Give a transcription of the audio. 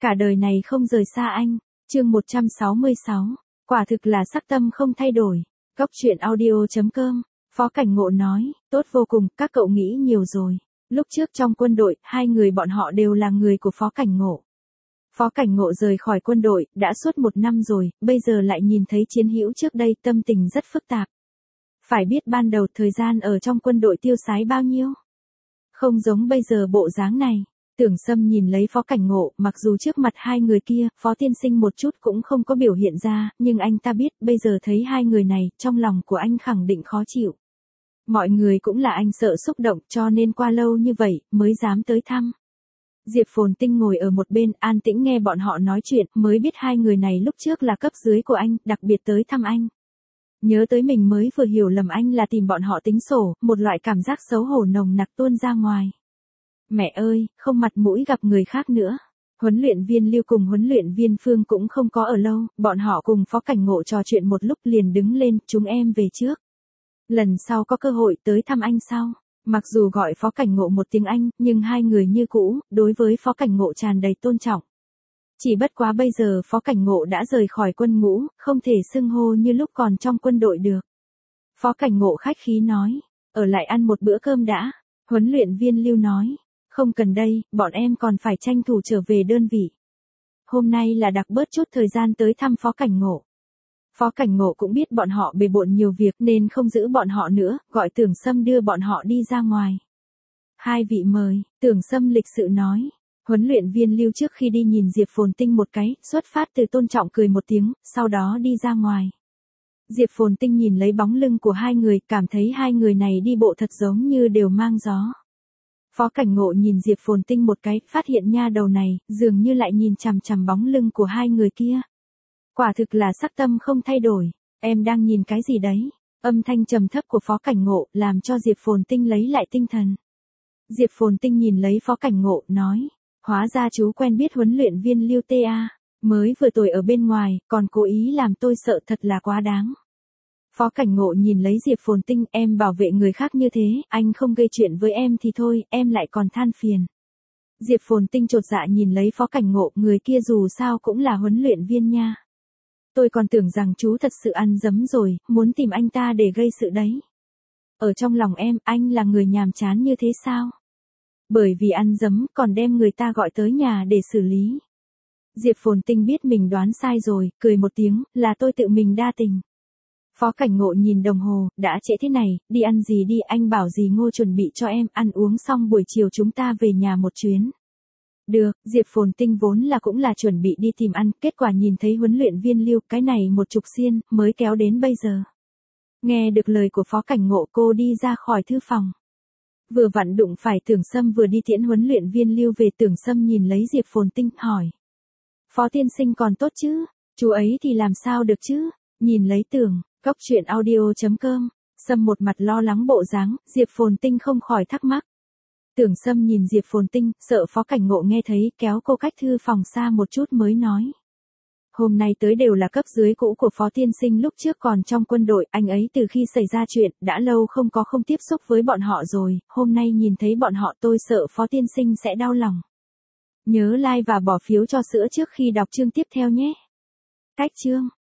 Cả đời này không rời xa anh. Chương 166. Quả thực là sắc tâm không thay đổi. Góc truyện audio.com. Phó Cảnh Ngộ nói, tốt vô cùng, các cậu nghĩ nhiều rồi. Lúc trước trong quân đội, hai người bọn họ đều là người của Phó Cảnh Ngộ. Phó Cảnh Ngộ rời khỏi quân đội, đã suốt 1 năm rồi, bây giờ lại nhìn thấy chiến hữu trước đây, tâm tình rất phức tạp. Phải biết ban đầu thời gian ở trong quân đội tiêu sái bao nhiêu. Không giống bây giờ bộ dáng này. Tưởng Sâm nhìn lấy Phó Cảnh Ngộ, mặc dù trước mặt hai người kia, Phó tiên sinh một chút cũng không có biểu hiện ra, nhưng anh ta biết, bây giờ thấy hai người này, trong lòng của anh khẳng định khó chịu. Mọi người cũng là anh sợ xúc động, cho nên qua lâu như vậy, mới dám tới thăm. Diệp Phồn Tinh ngồi ở một bên, an tĩnh nghe bọn họ nói chuyện, mới biết hai người này lúc trước là cấp dưới của anh, đặc biệt tới thăm anh. Nhớ tới mình mới vừa hiểu lầm anh là tìm bọn họ tính sổ, một loại cảm giác xấu hổ nồng nặc tuôn ra ngoài. Mẹ ơi, không mặt mũi gặp người khác nữa. Huấn luyện viên Lưu cùng huấn luyện viên Phương cũng không có ở lâu, bọn họ cùng Phó Cảnh Ngộ trò chuyện một lúc liền đứng lên, chúng em về trước. Lần sau có cơ hội tới thăm anh sau. Mặc dù gọi Phó Cảnh Ngộ một tiếng Anh, nhưng hai người như cũ, đối với Phó Cảnh Ngộ tràn đầy tôn trọng. Chỉ bất quá bây giờ Phó Cảnh Ngộ đã rời khỏi quân ngũ, không thể xưng hô như lúc còn trong quân đội được. Phó Cảnh Ngộ khách khí nói, ở lại ăn một bữa cơm đã. Huấn luyện viên Lưu nói, không cần đây, bọn em còn phải tranh thủ trở về đơn vị. Hôm nay là đặc bớt chút thời gian tới thăm Phó Cảnh Ngộ. Phó Cảnh Ngộ cũng biết bọn họ bề bộn nhiều việc nên không giữ bọn họ nữa, gọi Tưởng Sâm đưa bọn họ đi ra ngoài. Hai vị mời, Tưởng Sâm lịch sự nói. Huấn luyện viên Lưu trước khi đi nhìn Diệp Phồn Tinh một cái, xuất phát từ tôn trọng cười một tiếng, sau đó đi ra ngoài. Diệp Phồn Tinh nhìn lấy bóng lưng của hai người, cảm thấy hai người này đi bộ thật giống như đều mang gió. Phó Cảnh Ngộ nhìn Diệp Phồn Tinh một cái, phát hiện nha đầu này, dường như lại nhìn chằm chằm bóng lưng của hai người kia. Quả thực là sắc tâm không thay đổi, em đang nhìn cái gì đấy? Âm thanh trầm thấp của Phó Cảnh Ngộ, làm cho Diệp Phồn Tinh lấy lại tinh thần. Diệp Phồn Tinh nhìn lấy Phó Cảnh Ngộ, nói, hóa ra chú quen biết huấn luyện viên Lưu ta, mới vừa tôi ở bên ngoài, còn cố ý làm tôi sợ thật là quá đáng. Phó Cảnh Ngộ nhìn lấy Diệp Phồn Tinh, em bảo vệ người khác như thế, anh không gây chuyện với em thì thôi, em lại còn than phiền. Diệp Phồn Tinh chột dạ nhìn lấy Phó Cảnh Ngộ, người kia dù sao cũng là huấn luyện viên nha. Tôi còn tưởng rằng chú thật sự ăn dấm rồi, muốn tìm anh ta để gây sự đấy. Ở trong lòng em, anh là người nhàm chán như thế sao? Bởi vì ăn dấm, còn đem người ta gọi tới nhà để xử lý. Diệp Phồn Tinh biết mình đoán sai rồi, cười một tiếng, là tôi tự mình đa tình. Phó Cảnh Ngộ nhìn đồng hồ, đã trễ thế này, đi ăn gì đi, anh bảo dì Ngô chuẩn bị cho em, ăn uống xong buổi chiều chúng ta về nhà một chuyến. Được, Diệp Phồn Tinh vốn là cũng là chuẩn bị đi tìm ăn, kết quả nhìn thấy huấn luyện viên Lưu, cái này một chục xiên, mới kéo đến bây giờ. Nghe được lời của Phó Cảnh Ngộ, cô đi ra khỏi thư phòng. Vừa vặn đụng phải Tưởng Sâm vừa đi tiễn huấn luyện viên Lưu về. Tưởng Sâm nhìn lấy Diệp Phồn Tinh, hỏi. Phó tiên sinh còn tốt chứ, chú ấy thì làm sao được chứ, nhìn lấy Tưởng, góc truyện audio.com, Sâm một mặt lo lắng bộ dáng, Diệp Phồn Tinh không khỏi thắc mắc. Tưởng Sâm nhìn Diệp Phồn Tinh, sợ Phó Cảnh Ngộ nghe thấy, kéo cô cách thư phòng xa một chút mới nói. Hôm nay tới đều là cấp dưới cũ của Phó tiên sinh lúc trước còn trong quân đội, anh ấy từ khi xảy ra chuyện, đã lâu không tiếp xúc với bọn họ rồi, hôm nay nhìn thấy bọn họ tôi sợ Phó tiên sinh sẽ đau lòng. Nhớ like và bỏ phiếu cho sữa trước khi đọc chương tiếp theo nhé. Cách chương.